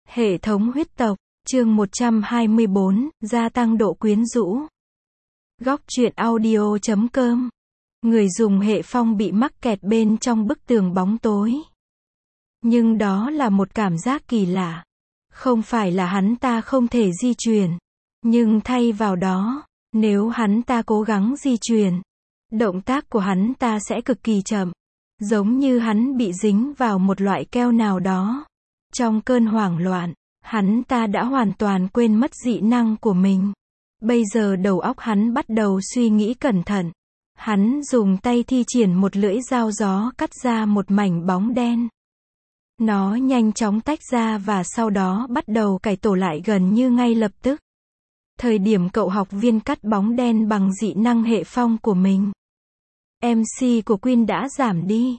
Hệ thống huyết tộc, chương 124, gia tăng độ quyến rũ. Góc truyện audio.com. Người dùng hệ phong bị mắc kẹt bên trong bức tường bóng tối. Nhưng đó là một cảm giác kỳ lạ. Không phải là hắn ta không thể di chuyển. Nhưng thay vào đó, nếu hắn ta cố gắng di chuyển, động tác của hắn ta sẽ cực kỳ chậm. Giống như hắn bị dính vào một loại keo nào đó. Trong cơn hoảng loạn, hắn ta đã hoàn toàn quên mất dị năng của mình. Bây giờ đầu óc hắn bắt đầu suy nghĩ cẩn thận. Hắn dùng tay thi triển một lưỡi dao gió cắt ra một mảnh bóng đen. Nó nhanh chóng tách ra và sau đó bắt đầu cải tổ lại gần như ngay lập tức. Thời điểm cậu học viên cắt bóng đen bằng dị năng hệ phong của mình, MC của Quyên đã giảm đi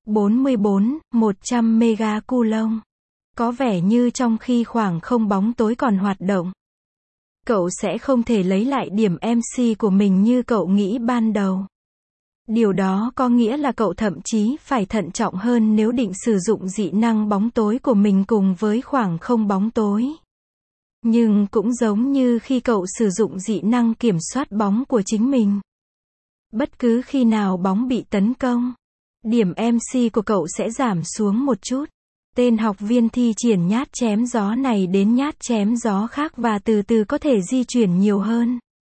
100 megacoulomb. Có vẻ như trong khi khoảng không bóng tối còn hoạt động, cậu sẽ không thể lấy lại điểm MC của mình như cậu nghĩ ban đầu. Điều đó có nghĩa là cậu thậm chí phải thận trọng hơn nếu định sử dụng dị năng bóng tối của mình cùng với khoảng không bóng tối. Nhưng cũng giống như khi cậu sử dụng dị năng kiểm soát bóng của chính mình. Bất cứ khi nào bóng bị tấn công, điểm MC của cậu sẽ giảm xuống một chút. Tên học viên thi triển nhát chém gió này đến nhát chém gió khác và từ từ có thể di chuyển nhiều hơn.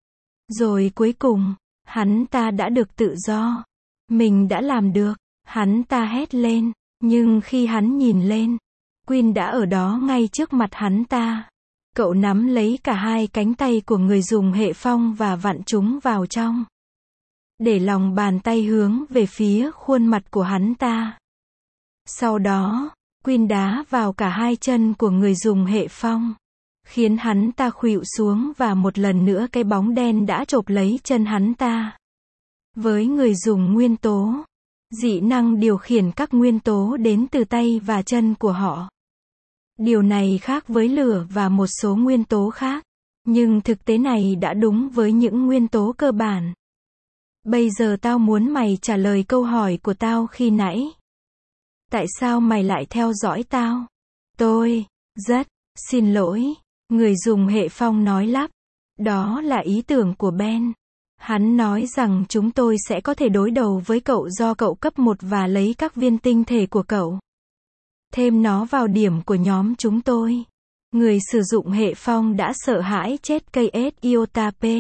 Rồi cuối cùng, hắn ta đã được tự do. Mình đã làm được, hắn ta hét lên. Nhưng khi hắn nhìn lên, Quyên đã ở đó ngay trước mặt hắn ta. Cậu nắm lấy cả hai cánh tay của người dùng hệ phong và vặn chúng vào trong. Để lòng bàn tay hướng về phía khuôn mặt của hắn ta. Sau đó, Quyên đá vào cả hai chân của người dùng hệ phong, khiến hắn ta khuỵu xuống và một lần nữa cái bóng đen đã chộp lấy chân hắn ta. Với người dùng nguyên tố, dị năng điều khiển các nguyên tố đến từ tay và chân của họ. Điều này khác với lửa và một số nguyên tố khác, nhưng thực tế này đã đúng với những nguyên tố cơ bản. Bây giờ tao muốn mày trả lời câu hỏi của tao khi nãy. Tại sao mày lại theo dõi tao? Tôi rất xin lỗi, người dùng hệ phong nói lắp. Đó là ý tưởng của Ben. Hắn nói rằng chúng tôi sẽ có thể đối đầu với cậu do cậu cấp 1 và lấy các viên tinh thể của cậu. Thêm nó vào điểm của nhóm chúng tôi. Người sử dụng hệ phong đã sợ hãi chết cây iota P.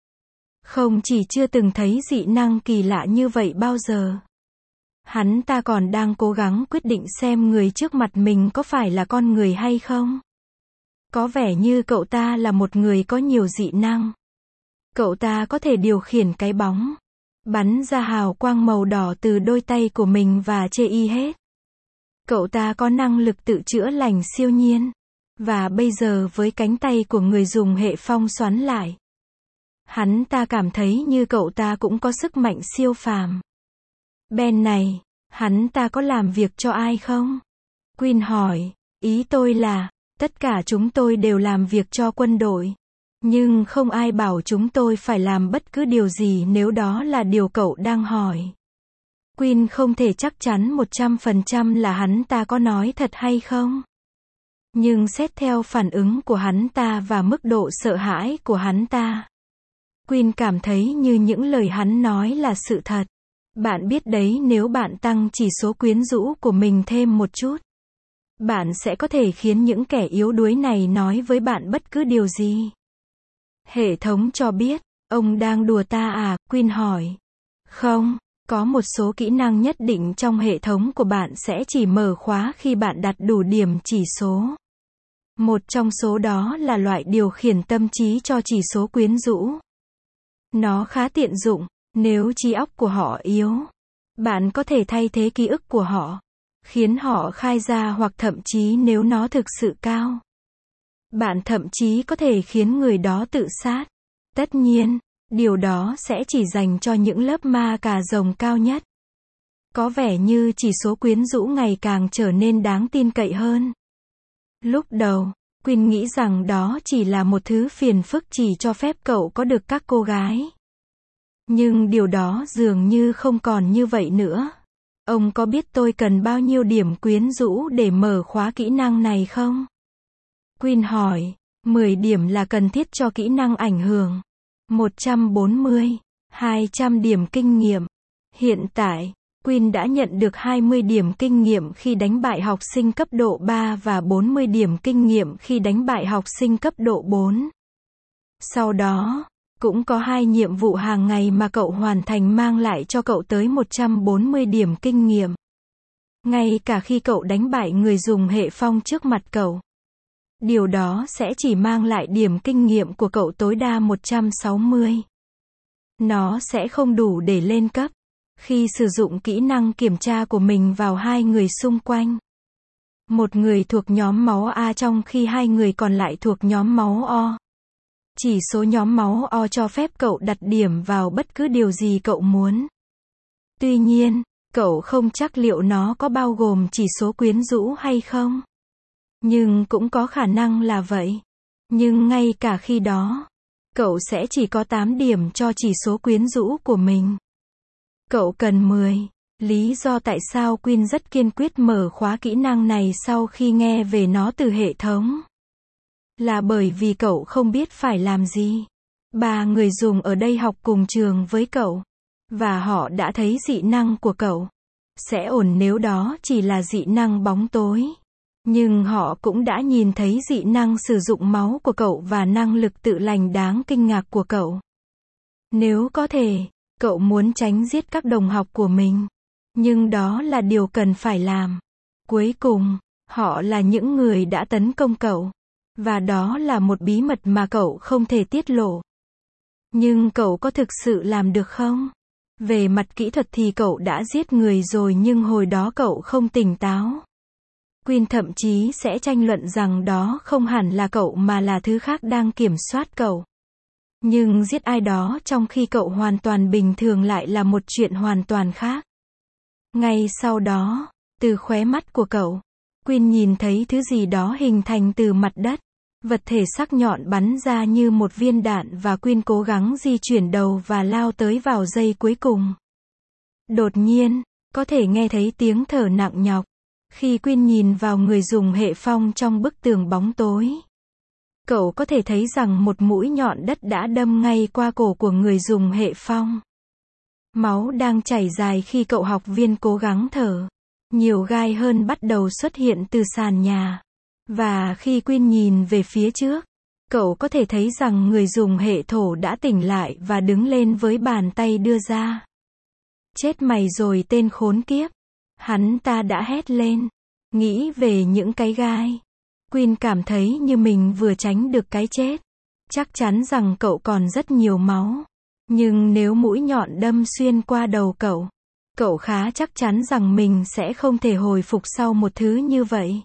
Không chỉ chưa từng thấy dị năng kỳ lạ như vậy bao giờ. Hắn ta còn đang cố gắng quyết định xem người trước mặt mình có phải là con người hay không. Có vẻ như cậu ta là một người có nhiều dị năng. Cậu ta có thể điều khiển cái bóng, bắn ra hào quang màu đỏ từ đôi tay của mình và chê y hết. Cậu ta có năng lực tự chữa lành siêu nhiên. Và bây giờ với cánh tay của người dùng hệ phong xoắn lại, hắn ta cảm thấy như cậu ta cũng có sức mạnh siêu phàm. Ben này, hắn ta có làm việc cho ai không? Quyên hỏi, ý tôi là, tất cả chúng tôi đều làm việc cho quân đội. Nhưng không ai bảo chúng tôi phải làm bất cứ điều gì nếu đó là điều cậu đang hỏi. Quyên không thể chắc chắn 100% là hắn ta có nói thật hay không. Nhưng xét theo phản ứng của hắn ta và mức độ sợ hãi của hắn ta, Quyên cảm thấy như những lời hắn nói là sự thật. Bạn biết đấy, nếu bạn tăng chỉ số quyến rũ của mình thêm một chút, bạn sẽ có thể khiến những kẻ yếu đuối này nói với bạn bất cứ điều gì. Hệ thống cho biết, ông đang đùa ta à? Quyên hỏi. Không, có một số kỹ năng nhất định trong hệ thống của bạn sẽ chỉ mở khóa khi bạn đạt đủ điểm chỉ số. Một trong số đó là loại điều khiển tâm trí cho chỉ số quyến rũ. Nó khá tiện dụng. Nếu trí óc của họ yếu, bạn có thể thay thế ký ức của họ, khiến họ khai ra, hoặc thậm chí nếu nó thực sự cao, bạn thậm chí có thể khiến người đó tự sát. Tất nhiên, điều đó sẽ chỉ dành cho những lớp ma cà rồng cao nhất. Có vẻ như chỉ số quyến rũ ngày càng trở nên đáng tin cậy hơn. Lúc đầu, Quyên nghĩ rằng đó chỉ là một thứ phiền phức chỉ cho phép cậu có được các cô gái. Nhưng điều đó dường như không còn như vậy nữa. Ông có biết tôi cần bao nhiêu điểm quyến rũ để mở khóa kỹ năng này không? Quyên hỏi, 10 điểm là cần thiết cho kỹ năng ảnh hưởng. 140, 200 điểm kinh nghiệm. Hiện tại, Quyên đã nhận được 20 điểm kinh nghiệm khi đánh bại học sinh cấp độ 3 và 40 điểm kinh nghiệm khi đánh bại học sinh cấp độ 4. Sau đó, cũng có 2 nhiệm vụ hàng ngày mà cậu hoàn thành mang lại cho cậu tới 140 điểm kinh nghiệm. Ngay cả khi cậu đánh bại người dùng hệ phong trước mặt cậu, điều đó sẽ chỉ mang lại điểm kinh nghiệm của cậu tối đa 160. Nó sẽ không đủ để lên cấp khi sử dụng kỹ năng kiểm tra của mình vào 2 người xung quanh. Một người thuộc nhóm máu A trong khi 2 người còn lại thuộc nhóm máu O. Chỉ số nhóm máu O cho phép cậu đặt điểm vào bất cứ điều gì cậu muốn. Tuy nhiên, cậu không chắc liệu nó có bao gồm chỉ số quyến rũ hay không. Nhưng cũng có khả năng là vậy. Nhưng ngay cả khi đó, cậu sẽ chỉ có 8 điểm cho chỉ số quyến rũ của mình. Cậu cần 10. Lý do tại sao Quyên rất kiên quyết mở khóa kỹ năng này sau khi nghe về nó từ hệ thống là bởi vì cậu không biết phải làm gì. 3 người dùng ở đây học cùng trường với cậu, và họ đã thấy dị năng của cậu. Sẽ ổn nếu đó chỉ là dị năng bóng tối. Nhưng họ cũng đã nhìn thấy dị năng sử dụng máu của cậu và năng lực tự lành đáng kinh ngạc của cậu. Nếu có thể, cậu muốn tránh giết các đồng học của mình. Nhưng đó là điều cần phải làm. Cuối cùng, họ là những người đã tấn công cậu. Và đó là một bí mật mà cậu không thể tiết lộ. Nhưng cậu có thực sự làm được không? Về mặt kỹ thuật thì cậu đã giết người rồi nhưng hồi đó cậu không tỉnh táo. Quyên thậm chí sẽ tranh luận rằng đó không hẳn là cậu mà là thứ khác đang kiểm soát cậu. Nhưng giết ai đó trong khi cậu hoàn toàn bình thường lại là một chuyện hoàn toàn khác. Ngay sau đó, từ khóe mắt của cậu, Quyên nhìn thấy thứ gì đó hình thành từ mặt đất. Vật thể sắc nhọn bắn ra như một viên đạn và Quyên cố gắng di chuyển đầu và lao tới vào giây cuối cùng. Đột nhiên, có thể nghe thấy tiếng thở nặng nhọc. Khi Quyên nhìn vào người dùng hệ phong trong bức tường bóng tối, cậu có thể thấy rằng một mũi nhọn đất đã đâm ngay qua cổ của người dùng hệ phong. Máu đang chảy dài khi cậu học viên cố gắng thở. Nhiều gai hơn bắt đầu xuất hiện từ sàn nhà. Và khi Quyên nhìn về phía trước, cậu có thể thấy rằng người dùng hệ thổ đã tỉnh lại và đứng lên với bàn tay đưa ra. Chết mày rồi tên khốn kiếp. Hắn ta đã hét lên. Nghĩ về những cái gai. Quyên cảm thấy như mình vừa tránh được cái chết. Chắc chắn rằng cậu còn rất nhiều máu. Nhưng nếu mũi nhọn đâm xuyên qua đầu cậu, cậu khá chắc chắn rằng mình sẽ không thể hồi phục sau một thứ như vậy.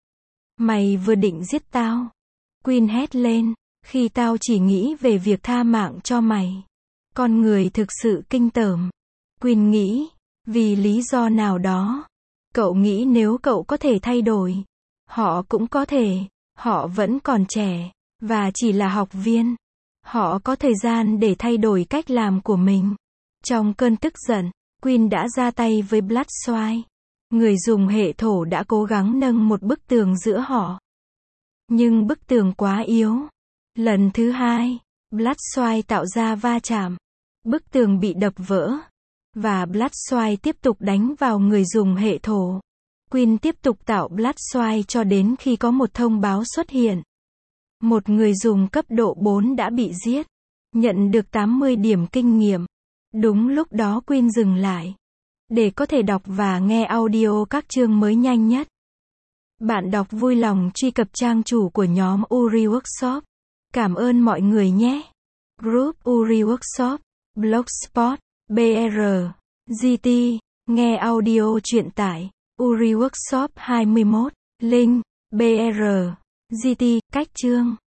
Mày vừa định giết tao. Quyên hét lên, khi tao chỉ nghĩ về việc tha mạng cho mày. Con người thực sự kinh tởm. Quyên nghĩ, vì lý do nào đó, cậu nghĩ nếu cậu có thể thay đổi, họ cũng có thể, họ vẫn còn trẻ, và chỉ là học viên. Họ có thời gian để thay đổi cách làm của mình. Trong cơn tức giận, Quyên đã ra tay với Bloodshine. Người dùng hệ thổ đã cố gắng nâng một bức tường giữa họ. Nhưng bức tường quá yếu. Lần thứ hai, Bloodshine tạo ra va chạm. Bức tường bị đập vỡ. Và Bloodshine tiếp tục đánh vào người dùng hệ thổ. Quyên tiếp tục tạo Bloodshine cho đến khi có một thông báo xuất hiện. Một người dùng cấp độ 4 đã bị giết. Nhận được 80 điểm kinh nghiệm. Đúng lúc đó Quyên dừng lại. Để có thể đọc và nghe audio các chương mới nhanh nhất. Bạn đọc vui lòng truy cập trang chủ của nhóm Uri Workshop. Cảm ơn mọi người nhé. Group Uri Workshop, Blogspot, BR, GT, nghe audio truyện tải, Uri Workshop 21, link, BR, GT, cách chương.